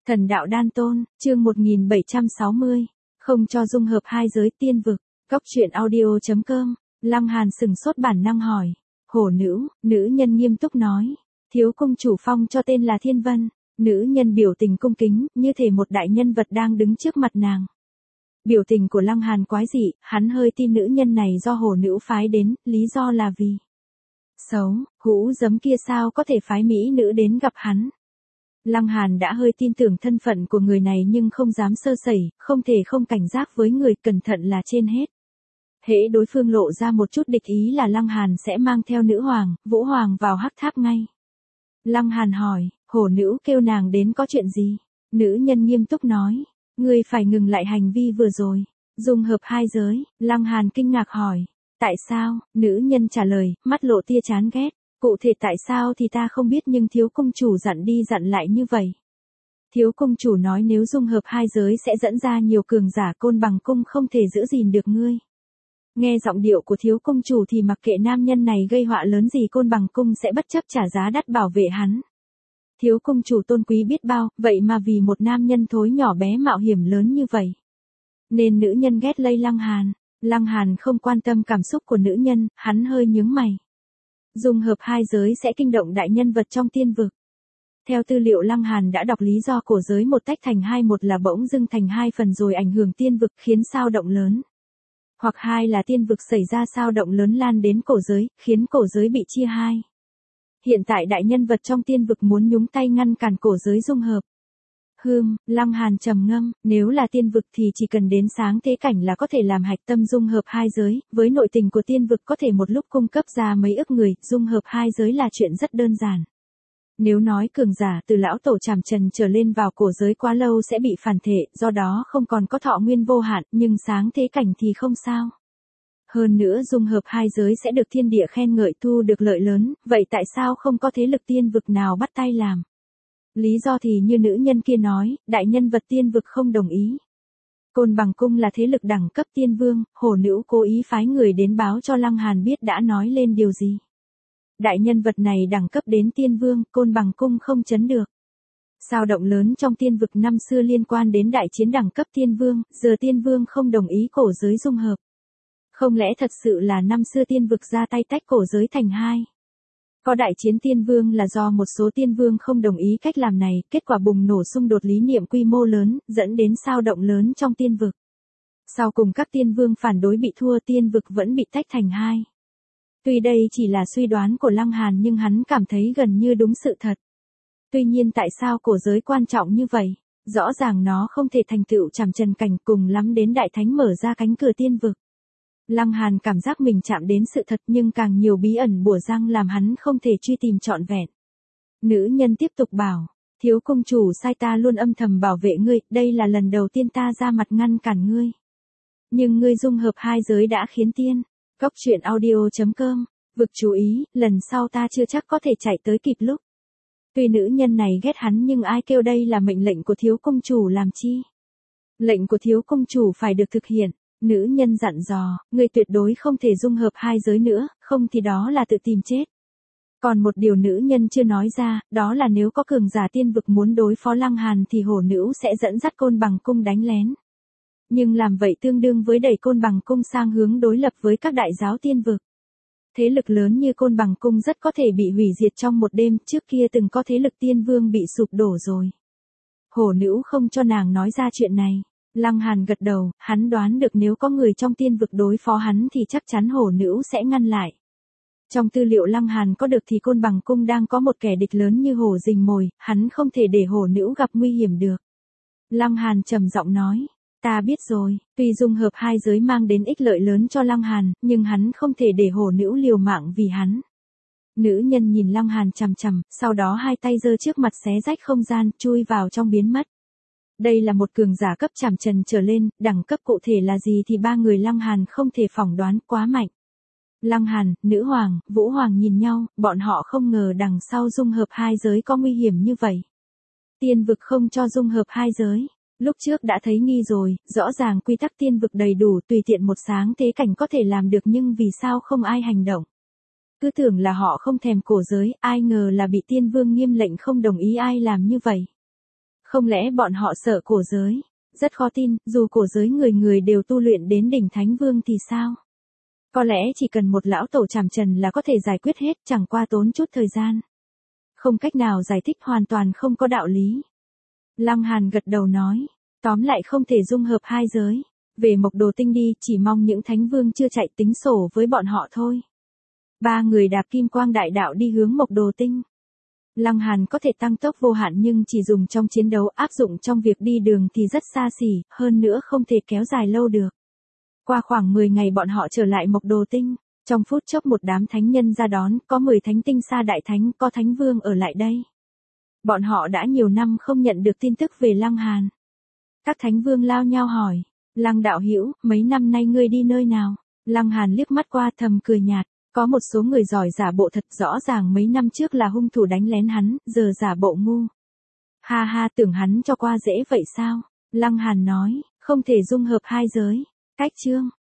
Thần đạo đan tôn, chương 1760. Không cho dung hợp hai giới tiên vực. Cóc truyện audio.com. Lăng Hàn sừng sốt bản năng hỏi. Hổ nữ nhân nghiêm túc nói. Thiếu công chủ phong cho tên là Thiên Vân. Nữ nhân biểu tình cung kính, như thể một đại nhân vật đang đứng trước mặt nàng. Biểu tình của Lăng Hàn quái dị, hắn hơi tin nữ nhân này do hổ nữ phái đến, lý do là vì xấu, hũ giấm kia sao có thể phái mỹ nữ đến gặp hắn. Lăng Hàn đã hơi tin tưởng thân phận của người này nhưng không dám sơ sẩy, không thể không cảnh giác với người, cẩn thận là trên hết. Hễ đối phương lộ ra một chút địch ý là Lăng Hàn sẽ mang theo nữ hoàng, Vũ Hoàng vào hắc tháp ngay. Lăng Hàn hỏi, hổ nữ kêu nàng đến có chuyện gì? Nữ nhân nghiêm túc nói, ngươi phải ngừng lại hành vi vừa rồi. Dung hợp hai giới. Lăng Hàn kinh ngạc hỏi, tại sao? Nữ nhân trả lời, mắt lộ tia chán ghét. Cụ thể tại sao thì ta không biết nhưng thiếu công chủ dặn đi dặn lại như vậy. Thiếu công chủ nói nếu dung hợp hai giới sẽ dẫn ra nhiều cường giả, Côn Bằng cung không thể giữ gìn được ngươi. Nghe giọng điệu của thiếu công chủ thì mặc kệ nam nhân này gây họa lớn gì, Côn Bằng cung sẽ bất chấp trả giá đắt bảo vệ hắn. Thiếu công chủ tôn quý biết bao, vậy mà vì một nam nhân thối nhỏ bé mạo hiểm lớn như vậy. Nên nữ nhân ghét lây Lăng Hàn. Lăng Hàn không quan tâm cảm xúc của nữ nhân, hắn hơi nhướng mày. Dung hợp hai giới sẽ kinh động đại nhân vật trong tiên vực. Theo tư liệu Lăng Hàn đã đọc, lý do cổ giới một tách thành hai, một là bỗng dưng thành hai phần rồi ảnh hưởng tiên vực khiến sao động lớn. Hoặc hai là tiên vực xảy ra sao động lớn lan đến cổ giới, khiến cổ giới bị chia hai. Hiện tại đại nhân vật trong tiên vực muốn nhúng tay ngăn cản cổ giới dung hợp. Lăng Hàn trầm ngâm, nếu là tiên vực thì chỉ cần đến sáng thế cảnh là có thể làm hạch tâm dung hợp hai giới, với nội tình của tiên vực có thể một lúc cung cấp ra mấy ức người, dung hợp hai giới là chuyện rất đơn giản. Nếu nói cường giả từ lão tổ Trảm Trần trở lên vào cổ giới quá lâu sẽ bị phản thể, do đó không còn có thọ nguyên vô hạn, nhưng sáng thế cảnh thì không sao. Hơn nữa dung hợp hai giới sẽ được thiên địa khen ngợi, thu được lợi lớn, vậy tại sao không có thế lực tiên vực nào bắt tay làm? Lý do thì như nữ nhân kia nói, đại nhân vật tiên vực không đồng ý. Côn Bằng cung là thế lực đẳng cấp tiên vương, hổ nữ cố ý phái người đến báo cho Lăng Hàn biết đã nói lên điều gì. Đại nhân vật này đẳng cấp đến tiên vương, Côn Bằng cung không chấn được. Sao động lớn trong tiên vực năm xưa liên quan đến đại chiến đẳng cấp tiên vương, giờ tiên vương không đồng ý cổ giới dung hợp. Không lẽ thật sự là năm xưa tiên vực ra tay tách cổ giới thành hai? Có đại chiến tiên vương là do một số tiên vương không đồng ý cách làm này, kết quả bùng nổ xung đột lý niệm quy mô lớn, dẫn đến sao động lớn trong tiên vực. Sau cùng các tiên vương phản đối bị thua, tiên vực vẫn bị tách thành hai. Tuy đây chỉ là suy đoán của Lăng Hàn nhưng hắn cảm thấy gần như đúng sự thật. Tuy nhiên tại sao cổ giới quan trọng như vậy? Rõ ràng nó không thể thành tựu Trảm Trần cảnh, cùng lắm đến đại thánh mở ra cánh cửa tiên vực. Lăng Hàn cảm giác mình chạm đến sự thật nhưng càng nhiều bí ẩn bủa răng làm hắn không thể truy tìm trọn vẹn. Nữ nhân tiếp tục bảo, thiếu công chủ sai ta luôn âm thầm bảo vệ ngươi, đây là lần đầu tiên ta ra mặt ngăn cản ngươi. Nhưng ngươi dung hợp hai giới đã khiến tiên. Cóc truyện audio.com. Vực chú ý, lần sau ta chưa chắc có thể chạy tới kịp lúc. Tuy nữ nhân này ghét hắn nhưng ai kêu đây là mệnh lệnh của thiếu công chủ làm chi. Lệnh của thiếu công chủ phải được thực hiện. Nữ nhân dặn dò, ngươi tuyệt đối không thể dung hợp hai giới nữa, không thì đó là tự tìm chết. Còn một điều nữ nhân chưa nói ra, đó là nếu có cường giả tiên vực muốn đối phó Lăng Hàn thì hổ nữ sẽ dẫn dắt Côn Bằng cung đánh lén. Nhưng làm vậy tương đương với đẩy Côn Bằng cung sang hướng đối lập với các đại giáo tiên vực. Thế lực lớn như Côn Bằng cung rất có thể bị hủy diệt trong một đêm, trước kia từng có thế lực tiên vương bị sụp đổ rồi. Hổ nữ không cho nàng nói ra chuyện này. Lăng Hàn gật đầu, hắn đoán được nếu có người trong tiên vực đối phó hắn thì chắc chắn hổ nữ sẽ ngăn lại. Trong tư liệu Lăng Hàn có được thì Côn Bằng cung đang có một kẻ địch lớn như hổ rình mồi, hắn không thể để hổ nữ gặp nguy hiểm được. Lăng Hàn trầm giọng nói, ta biết rồi, tuy dung hợp hai giới mang đến ích lợi lớn cho Lăng Hàn, nhưng hắn không thể để hổ nữ liều mạng vì hắn. Nữ nhân nhìn Lăng Hàn chằm chằm, sau đó hai tay giơ trước mặt xé rách không gian, chui vào trong biến mất. Đây là một cường giả cấp Trảm Trần trở lên, đẳng cấp cụ thể là gì thì ba người Lăng Hàn không thể phỏng đoán, quá mạnh. Lăng Hàn, Nữ Hoàng, Vũ Hoàng nhìn nhau, bọn họ không ngờ đằng sau dung hợp hai giới có nguy hiểm như vậy. Tiên vực không cho dung hợp hai giới. Lúc trước đã thấy nghi rồi, rõ ràng quy tắc tiên vực đầy đủ, tùy tiện một sáng thế cảnh có thể làm được nhưng vì sao không ai hành động. Cứ tưởng là họ không thèm cổ giới, ai ngờ là bị tiên vương nghiêm lệnh không đồng ý ai làm như vậy. Không lẽ bọn họ sợ cổ giới? Rất khó tin, dù cổ giới người người đều tu luyện đến đỉnh Thánh Vương thì sao? Có lẽ chỉ cần một lão tổ trảm trần là có thể giải quyết hết, chẳng qua tốn chút thời gian. Không cách nào giải thích, hoàn toàn không có đạo lý. Lăng Hàn gật đầu nói, tóm lại không thể dung hợp hai giới. Về Mộc Đồ Tinh đi, chỉ mong những Thánh Vương chưa chạy tính sổ với bọn họ thôi. Ba người đạp kim quang đại đạo đi hướng Mộc Đồ Tinh. Lăng Hàn có thể tăng tốc vô hạn nhưng chỉ dùng trong chiến đấu, áp dụng trong việc đi đường thì rất xa xỉ, hơn nữa không thể kéo dài lâu được. Qua khoảng 10 ngày bọn họ trở lại Mộc Đồ Tinh, trong phút chốc một đám thánh nhân ra đón, có 10 thánh tinh sa đại thánh, có Thánh Vương ở lại đây. Bọn họ đã nhiều năm không nhận được tin tức về Lăng Hàn. Các Thánh Vương lao nhau hỏi, Lăng đạo hữu, mấy năm nay ngươi đi nơi nào? Lăng Hàn liếc mắt qua thầm cười nhạt, có một số người giỏi giả bộ thật, rõ ràng mấy năm trước là hung thủ đánh lén hắn, giờ giả bộ ngu. Ha ha, tưởng hắn cho qua dễ vậy sao? Lăng Hàn nói, không thể dung hợp hai giới. Cách chương